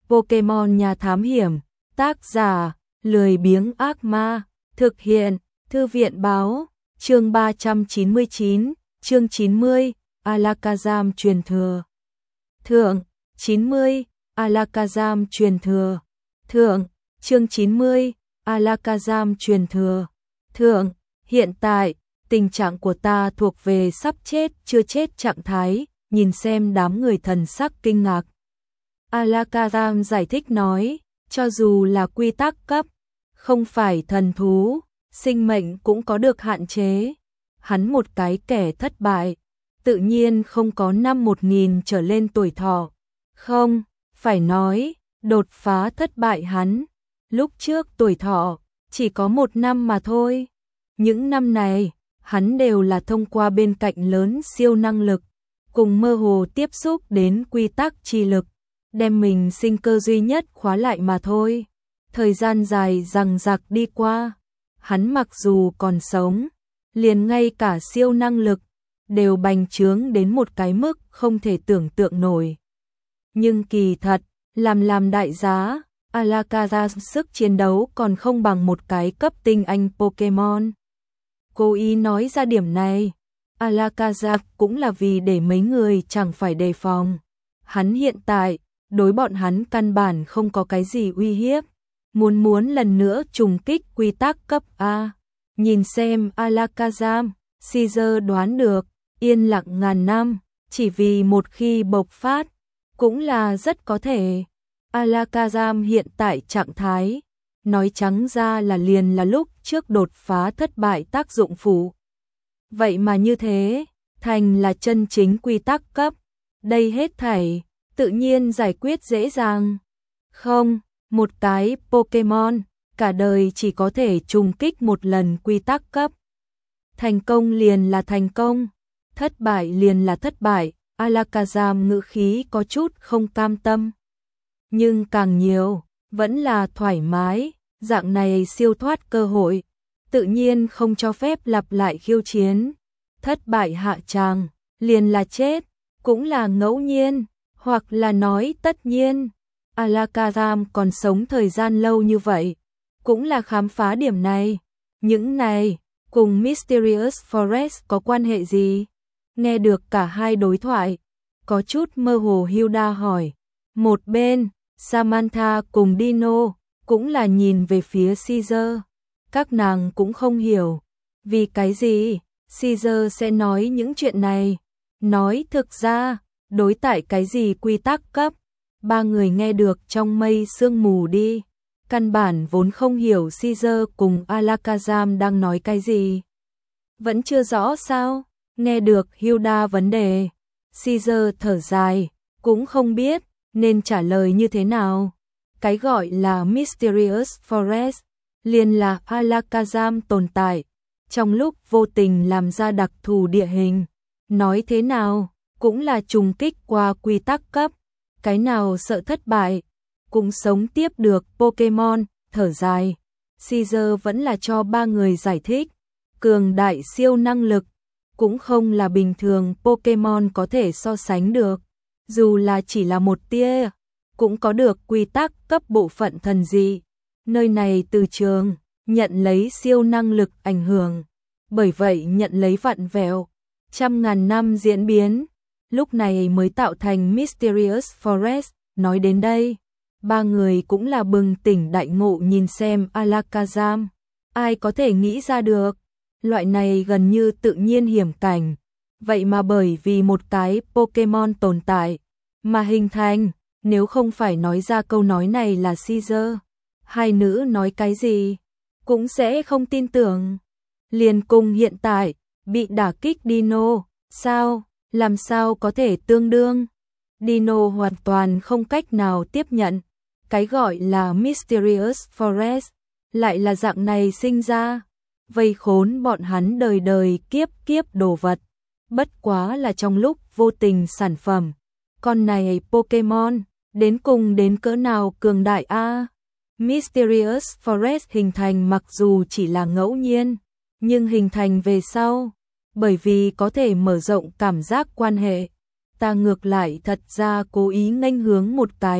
Pokemon nhà thám hiểm, tác giả, lười biếng ác ma, thực hiện, thư viện báo, chương 399, chương 90, Alakazam truyền thừa. Thượng, 90, Alakazam truyền thừa. Thượng, chương 90, Alakazam truyền thừa. Thượng, hiện tại, tình trạng của ta thuộc về sắp chết chưa chết trạng thái, nhìn xem đám người thần sắc kinh ngạc. Alakazam giải thích nói, cho dù là quy tắc cấp, không phải thần thú, sinh mệnh cũng có được hạn chế. Hắn một cái kẻ thất bại, tự nhiên không có năm 1000 trở lên tuổi thọ. Không, phải nói, đột phá thất bại hắn. Lúc trước tuổi thọ, chỉ có 1 năm mà thôi. Những năm này, hắn đều là thông qua bên cạnh lớn siêu năng lực, cùng mơ hồ tiếp xúc đến quy tắc chi lực, đem mình sinh cơ duy nhất khóa lại mà thôi. Thời gian dài dằng dặc đi qua, hắn mặc dù còn sống, liền ngay cả siêu năng lực, đều bành trướng đến một cái mức không thể tưởng tượng nổi. Nhưng kỳ thật, làm đại giá, Alakazam sức chiến đấu còn không bằng một cái cấp tinh anh Pokemon. Cố ý nói ra điểm này, Alakazam cũng là vì để mấy người chẳng phải đề phòng. Hắn hiện tại, đối bọn hắn căn bản không có cái gì uy hiếp. Muốn lần nữa trùng kích quy tắc cấp A. Nhìn xem Alakazam, Caesar đoán được, yên lặng ngàn năm, chỉ vì một khi bộc phát, cũng là rất có thể. Alakazam hiện tại trạng thái, nói trắng ra là liền là lúc trước đột phá thất bại tác dụng phụ. Vậy mà như thế, thành là chân chính quy tắc cấp, đây hết thảy, tự nhiên giải quyết dễ dàng. Không, một cái Pokemon, cả đời chỉ có thể trùng kích một lần quy tắc cấp. Thành công liền là thành công, thất bại liền là thất bại, Alakazam ngữ khí có chút không cam tâm. Nhưng càng nhiều, vẫn là thoải mái, dạng này siêu thoát cơ hội, tự nhiên không cho phép lặp lại khiêu chiến. Thất bại hạ tràng, liền là chết, cũng là ngẫu nhiên, hoặc là nói tất nhiên. Alakazam còn sống thời gian lâu như vậy, cũng là khám phá điểm này. Những này, cùng Mysterious Forest có quan hệ gì? Nghe được cả hai đối thoại, có chút mơ hồ Hilda hỏi. Một bên, Samantha cùng Dino, cũng là nhìn về phía Caesar. Các nàng cũng không hiểu, vì cái gì Caesar sẽ nói những chuyện này. Nói thực ra, đối tại cái gì quy tắc cấp, ba người nghe được trong mây sương mù đi. Căn bản vốn không hiểu Caesar cùng Alakazam đang nói cái gì. Vẫn chưa rõ sao? Nghe được Hilda vấn đề, Caesar thở dài, cũng không biết nên trả lời như thế nào. Cái gọi là Mysterious Forest, liền là Alakazam tồn tại, trong lúc vô tình làm ra đặc thù địa hình. Nói thế nào, cũng là trùng kích qua quy tắc cấp. Cái nào sợ thất bại, cũng sống tiếp được Pokemon, thở dài. Caesar vẫn là cho ba người giải thích. Cường đại siêu năng lực, cũng không là bình thường Pokemon có thể so sánh được. Dù là chỉ là một tia, cũng có được quy tắc cấp bộ phận thần dị. Nơi này từ trường, nhận lấy siêu năng lực ảnh hưởng. Bởi vậy nhận lấy vặn vẹo, trăm ngàn năm diễn biến, lúc này mới tạo thành Mysterious Forest. Nói đến đây, ba người cũng là bừng tỉnh đại ngộ nhìn xem Alakazam. Ai có thể nghĩ ra được, loại này gần như tự nhiên hiểm cảnh, vậy mà bởi vì một cái Pokemon tồn tại, mà hình thành. Nếu không phải nói ra câu nói này là Caesar, hai nữ nói cái gì, cũng sẽ không tin tưởng. Liền cùng hiện tại, bị đả kích Dino, sao, làm sao có thể tương đương. Dino hoàn toàn không cách nào tiếp nhận, cái gọi là Mysterious Forest, lại là dạng này sinh ra, vây khốn bọn hắn đời đời kiếp kiếp đồ vật, bất quá là trong lúc vô tình sản phẩm. Con này Pokemon, đến cùng đến cỡ nào cường đại a? Mysterious Forest hình thành mặc dù chỉ là ngẫu nhiên, nhưng hình thành về sau, bởi vì có thể mở rộng cảm giác quan hệ, ta ngược lại thật ra cố ý nghênh hướng một cái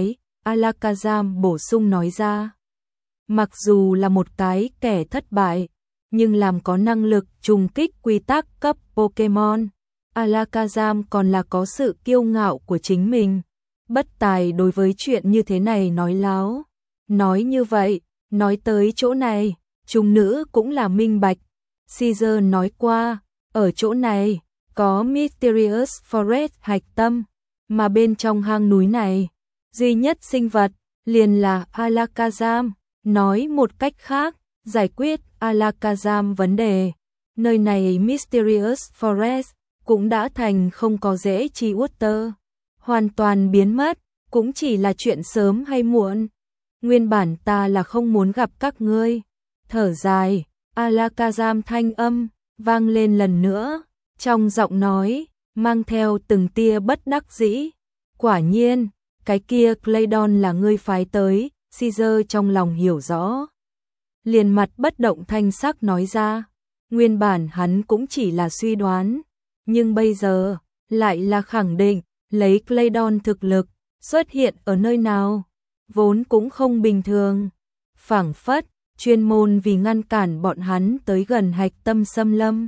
Alakazam bổ sung nói ra. Mặc dù là một cái kẻ thất bại, nhưng làm có năng lực trùng kích quy tắc cấp Pokemon, Alakazam còn là có sự kiêu ngạo của chính mình. Bất tài đối với chuyện như thế này nói láo. Nói như vậy, nói tới chỗ này, chúng nữ cũng là minh bạch. Caesar nói qua, ở chỗ này, có Mysterious Forest hạch tâm, mà bên trong hang núi này, duy nhất sinh vật, liền là Alakazam. Nói một cách khác, giải quyết Alakazam vấn đề, nơi này Mysterious Forest cũng đã thành không có dễ chi Water. Hoàn toàn biến mất, cũng chỉ là chuyện sớm hay muộn. Nguyên bản ta là không muốn gặp các ngươi. Thở dài, Alakazam thanh âm vang lên lần nữa, trong giọng nói mang theo từng tia bất đắc dĩ. Quả nhiên, cái kia Claydon là ngươi phái tới. Caesar trong lòng hiểu rõ, liền mặt bất động thanh sắc nói ra. Nguyên bản hắn cũng chỉ là suy đoán, nhưng bây giờ lại là khẳng định. Lấy Claydon thực lực xuất hiện ở nơi nào, vốn cũng không bình thường. Phảng phất chuyên môn vì ngăn cản bọn hắn tới gần hạch tâm xâm lâm,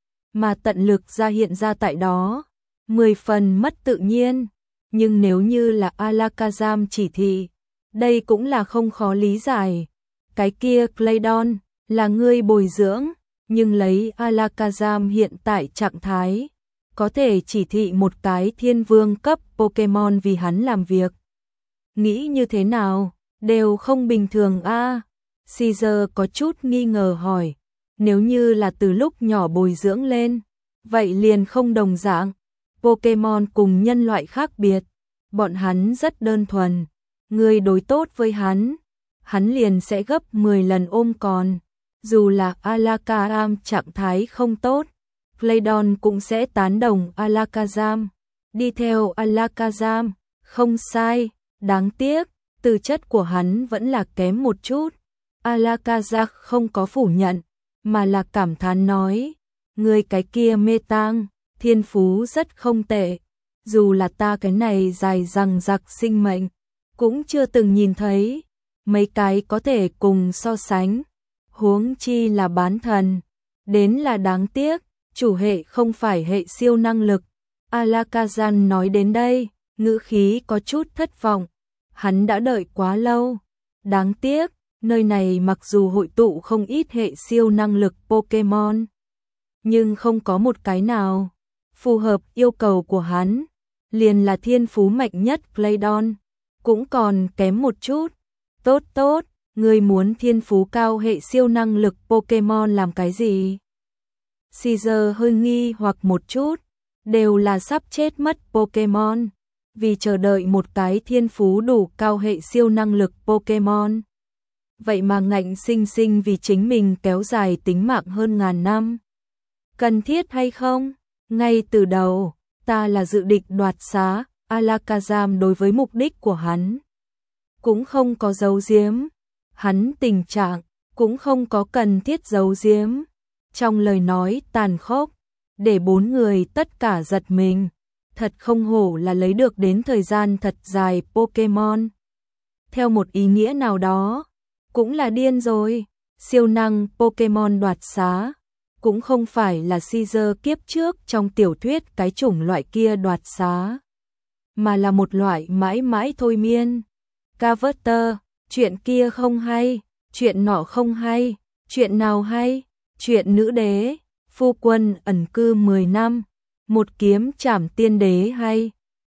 mà tận lực ra hiện ra tại đó, 10 phần mất tự nhiên. Nhưng nếu như là Alakazam chỉ thị, đây cũng là không khó lý giải. Cái kia Claydon là ngươi bồi dưỡng, nhưng lấy Alakazam hiện tại trạng thái, có thể chỉ thị một cái thiên vương cấp Pokemon vì hắn làm việc. Nghĩ như thế nào, đều không bình thường a. Caesar có chút nghi ngờ hỏi, nếu như là từ lúc nhỏ bồi dưỡng lên, vậy liền không đồng dạng. Pokemon cùng nhân loại khác biệt, bọn hắn rất đơn thuần, người đối tốt với hắn liền sẽ gấp 10 lần ôm còn. Dù là Alakazam trạng thái không tốt, Claydon cũng sẽ tán đồng Alakazam, đi theo Alakazam, không sai. Đáng tiếc, tư chất của hắn vẫn là kém một chút. Alakazam không có phủ nhận, mà là cảm thán nói, người cái kia mê tang, thiên phú rất không tệ. Dù là ta cái này dài dằng dặc sinh mệnh, cũng chưa từng nhìn thấy mấy cái có thể cùng so sánh. Huống chi là bán thần, đến là đáng tiếc, chủ hệ không phải hệ siêu năng lực. Alakazam nói đến đây, ngữ khí có chút thất vọng. Hắn đã đợi quá lâu. Đáng tiếc, nơi này mặc dù hội tụ không ít hệ siêu năng lực Pokemon, nhưng không có một cái nào phù hợp yêu cầu của hắn. Liền là thiên phú mạnh nhất Claydon, cũng còn kém một chút. Tốt, ngươi muốn thiên phú cao hệ siêu năng lực Pokemon làm cái gì? Caesar hơi nghi hoặc một chút, đều là sắp chết mất Pokemon, vì chờ đợi một cái thiên phú đủ cao hệ siêu năng lực Pokemon. Vậy mà ngạnh sinh sinh vì chính mình kéo dài tính mạng hơn ngàn năm. Cần thiết hay không? Ngay từ đầu, ta là dự định đoạt xá. Alakazam đối với mục đích của hắn cũng không có giấu giếm, hắn tình trạng cũng không có cần thiết giấu giếm. Trong lời nói tàn khốc, để 4 người tất cả giật mình. Thật không hổ là lấy được đến thời gian thật dài Pokemon. Theo một ý nghĩa nào đó, cũng là điên rồi. Siêu năng Pokemon đoạt xá, cũng không phải là Caesar kiếp trước trong tiểu thuyết cái chủng loại kia đoạt xá, mà là một loại mãi mãi thôi miên. Carver, chuyện kia không hay, chuyện nọ không hay, chuyện nào hay? Chuyện nữ đế, phu quân ẩn cư 10 năm, một kiếm trảm tiên đế hay?